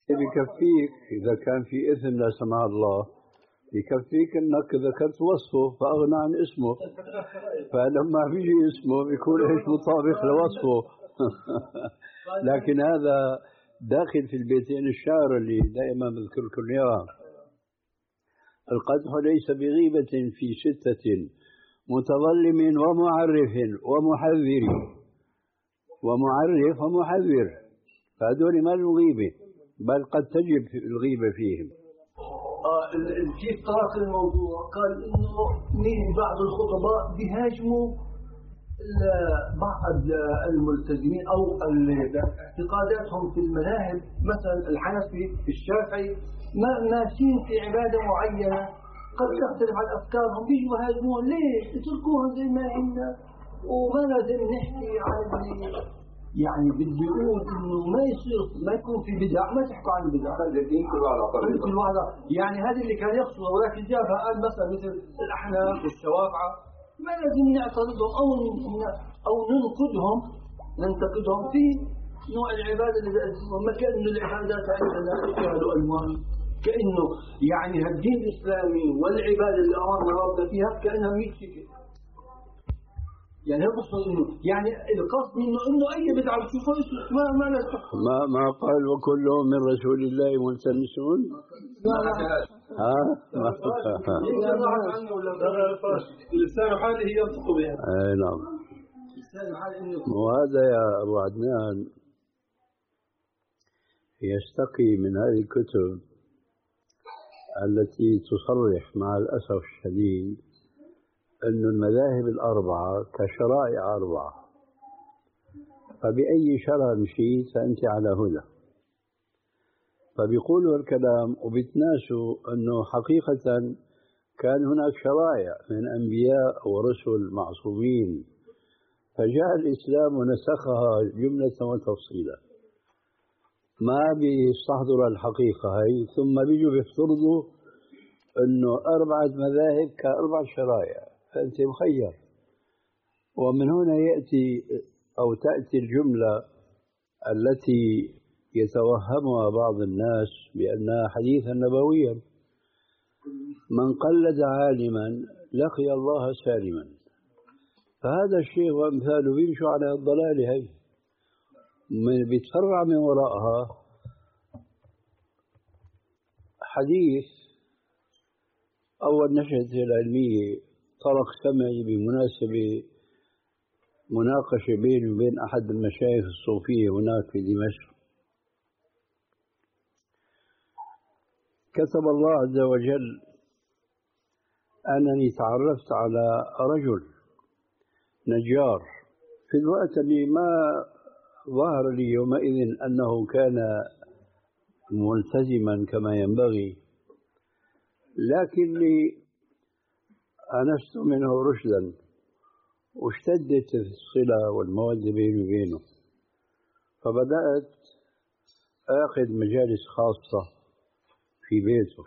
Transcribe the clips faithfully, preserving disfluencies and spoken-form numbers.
بكفيك إذا كان في إثم لا سمح الله، بكفيك أنك ذكرت وصفه فأغنى عن اسمه، فلما بيجي اسمه بيكون إيش مطابق لوصفه. لكن هذا داخل في البيتين الشعر اللي دائما بذكركم إياه: القدح ليس بغيبة في ستة متظلم ومعرف ومحذر، ومعرف ومحذر، فهذول ما الغيبة، بل قد تجب الغيبة فيهم. آه في طرق الموضوع قال إنه من بعض الخطباء بيهاجموا بعض الملتزمين أو اعتقاداتهم في المذاهب، مثلا الحنفي الشافعي ما ناسين في عبادة معينة قد تختلف عن أفكارهم، بيجوا يهاجمون ليش اتركوها زي ما هي وما لازم نحكي عن يعني بدي أقول إنه ما يصير ما يكون في بدع، ما تحكوا عن بدع، الدين كل واحد طريقة كل واحد يعني هذه اللي كان يقصده، ولكن جابها قال مثلا مثل الأحناف والشوافعة ما لازم نعترضهم أو أو ننقدهم ننتقدهم في نوع العبادة اللي بيقدموها، ما كأنه العبادات عندنا اشكال وألوان، كأنه يعني هالدين الإسلامي والعبادة اللي أمرنا ربنا فيها كأنها مية شكل. يعني يقصد إنه يعني القصد إنه إنه أي بدعة بتشوفها ما ما لا ما ما قال وكلهم من رسول الله ملتمسون. لا لا ها لسان حاله ينطق بها. اي نعم. وهذا يا أبو عدنان يستقي من هذه الكتب التي تصرح مع الأسف الشديد أن المذاهب الأربعة كشرائع أربعة، فبأي شرع مشيت فأنت على هدى. فبيقولوا الكلام وبيتناسوا أنه حقيقة كان هناك شرائع من أنبياء ورسل معصومين، فجاء الإسلام ونسخها جملة وتفصيلا، ما بيستحضر الحقيقة هي، ثم بيجوا بيفترضوا أنه أربعة مذاهب كأربع شرائع، فأنت مخير. ومن هنا يأتي أو تأتي الجملة التي يتوهمها بعض الناس بأنها حديثا نبويا: من قلد عالما لقي الله سالما. فهذا الشيء وأمثاله بيمشوا على الضلال هي، بيتفرع من وراءها حديث أول نشأته العلمية طرق سمعي بمناسبة مناقشة بيني وبين أحد المشايخ الصوفية هناك في دمشق. كتب الله عز وجل أنني تعرفت على رجل نجار في الوقت اللي ما ظهر لي يومئذ أنه كان ملتزما كما ينبغي، لكني أنست منه رشدا واشتدت الصلة والمودة بيني وبينه، فبدأت أعقد مجالس خاصة في بيته،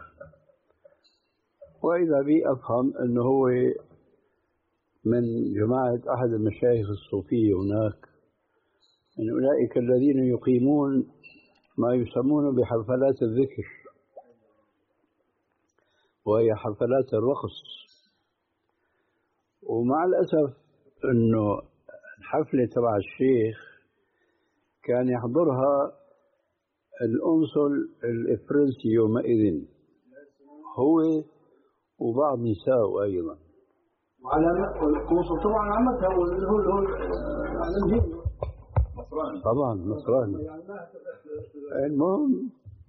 وإذا بي أفهم أنه هو من جماعة أحد المشايخ الصوفية هناك، من أولئك الذين يقيمون ما يسمون بحفلات الذكر، وهي حفلات الرقص. ومع الأسف أنه الحفلة تبع الشيخ كان يحضرها الأنصل الإفرنسي يومئذ، هو وبعض نساء أيضا. وعلى القنصل طبعا عمتها هو هو العلم نصراني طبعا نصراني. المهم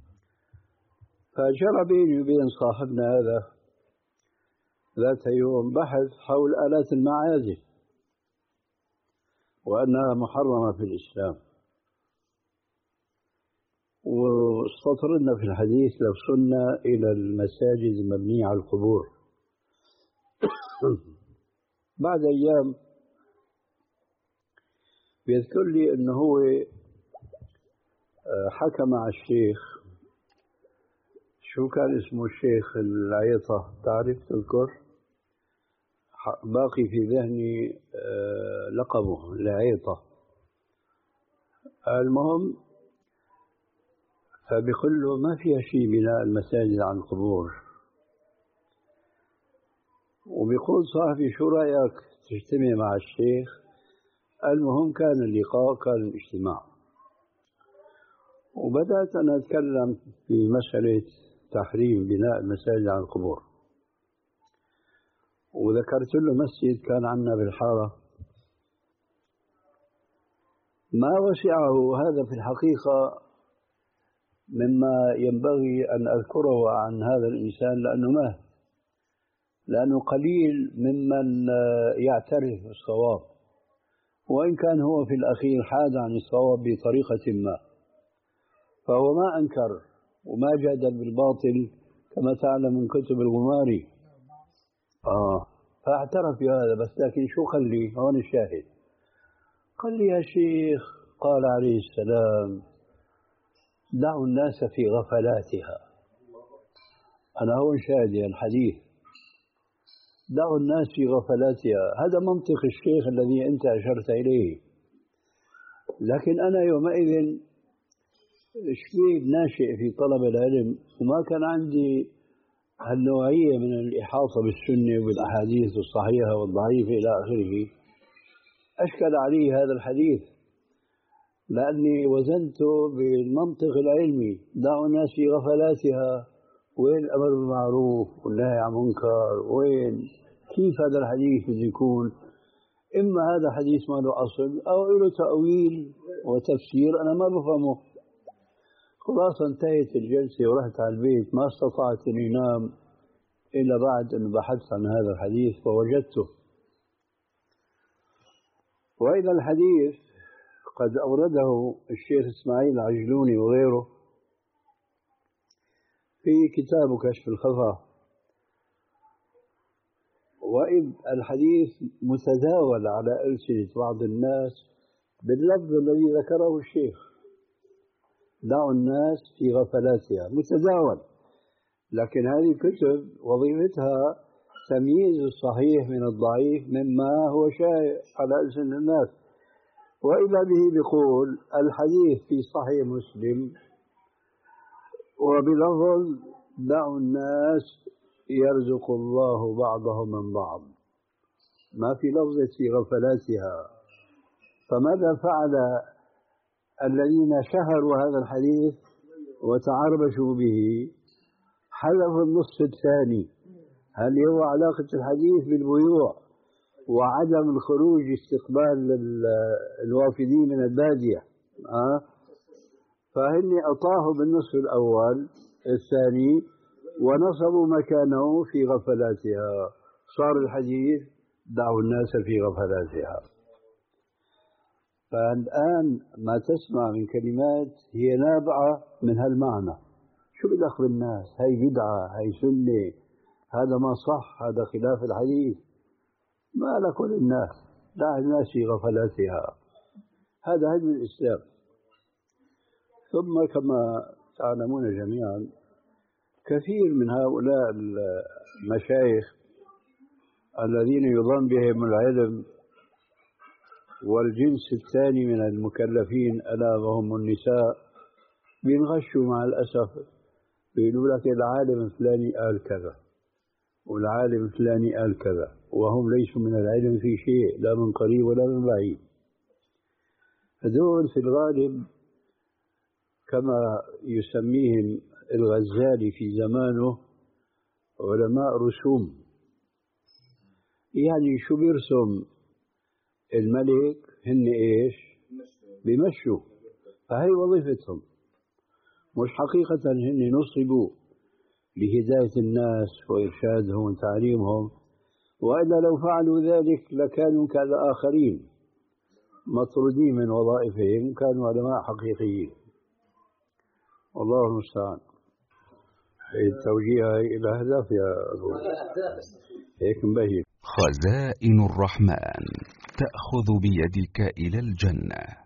فجرى بيني وبين صاحبنا هذا ذات يوم بحث حول آلات المعازف وأنها محرمة في الإسلام، واستطردنا في الحديث لو صرنا إلى المساجد المبنية على القبور. بعد أيام بيذكر لي أنه هو حكى مع الشيخ، شو كان اسمه الشيخ العيطة، تعرف تذكر؟ باقي في ذهني لقبه العيطة. المهم فبيقول له ما فيها شيء بناء المساجد عن القبور. وبيقول صاحبي شو رأيك تجتمع مع الشيخ؟ المهم كان اللقاء، كان الاجتماع، وبدأت أنا أتكلم في مسألة تحريم بناء المساجد عن القبور، وذكرت له مسجد كان عندنا بالحارة ما وسعه هذا في الحقيقة مما ينبغي أن أذكره عن هذا الإنسان، لأنه ما لأنه قليل ممن يعترف بالصواب، وإن كان هو في الأخير حاد عن الصواب بطريقة ما، فهو ما أنكر وما جادل بالباطل كما تعلم من كتب الغماري. آه فاعترف بهذا، بس لكن شو قال لي هون الشاهد؟ قال لي يا شيخ، قال عليه السلام دعوا الناس في غفلاتها. أنا هون شاهد الحديث، دعوا الناس في غفلاتها، هذا منطق الشيخ الذي أنت أشرت إليه. لكن أنا يومئذ شوي ناشئ في طلب العلم، وما كان عندي هالنوعية من الإحاطة بالسنة والأحاديث الصحيحة والضعيفة إلى آخره. أشكل علي هذا الحديث لأني وزنته بالمنطق العلمي، دعوا الناس في غفلاتها، وين الأمر بالمعروف والنهي عن المنكر؟ وين كيف هذا الحديث بده يكون؟ إما هذا حديث ما له أصل أو له تأويل وتفسير أنا ما بفهمه. خلاص انتهت الجلسة ورحت على البيت، ما استطعت أن أنام إلا بعد أن بحثت عن هذا الحديث فوجدته. وإذا الحديث قد أورده الشيخ إسماعيل العجلوني وغيره في كتاب كشف الخفا، وإذ الحديث متداول على ألسنة بعض الناس باللفظ الذي ذكره الشيخ، دعوا الناس في غفلاتها، متداول. لكن هذه الكتب وظيفتها تمييز الصحيح من الضعيف مما هو شائع على ألسنة الناس. وإذا به بيقول الحديث في صحيح مسلم وبلفظ دعوا الناس يرزق الله بعضهم من بعض، ما في لفظة في غفلاتها. فماذا فعل الذين شهروا هذا الحديث وتعربشوا به؟ حذفوا النصف الثاني، هل هو علاقة الحديث بالبيوع وعدم الخروج استقبال الوافدين من البادية. أه؟ فهني أطاحوا بالنصف الأول الثاني ونصبوا مكانه في غفلاتها، صار الحديث دعوا الناس في غفلاتها. فالآن ما تسمع من كلمات هي نابعة من هالمعنى. شو بدخل بالناس؟ هاي بدعة، هاي سنة، هذا ما صح، هذا خلاف الحديث. ما لك وللناس، دع الناس في غفلاتها، هذا هدم الإسلام. ثم كما تعلمون جميعا كثير من هؤلاء المشايخ الذين يظن بهم العلم والجنس الثاني من المكلفين ألا وهم النساء بينغشوا مع الأسف، بيقولوا لك العالم الفلاني قال كذا والعالم الفلاني قال كذا، وهم ليسوا من العلم في شيء لا من قريب ولا من بعيد. هذول في الغالب كما يسميهم الغزالي في زمانه علماء رسوم، يعني شو بيرسم الملك هن ايش؟ بيمشوا، فهي وظيفتهم، مش حقيقة هن نصبوا لهداية الناس وإرشادهم وتعليمهم، وإلا لو فعلوا ذلك لكانوا كالآخرين مطرودين من وظائفهم، كانوا علماء حقيقيين. والله المستعان. التوجيه إلى أهداف يا أبو هيك مبين. خزائن الرحمن تأخذ بيدك إلى الجنة.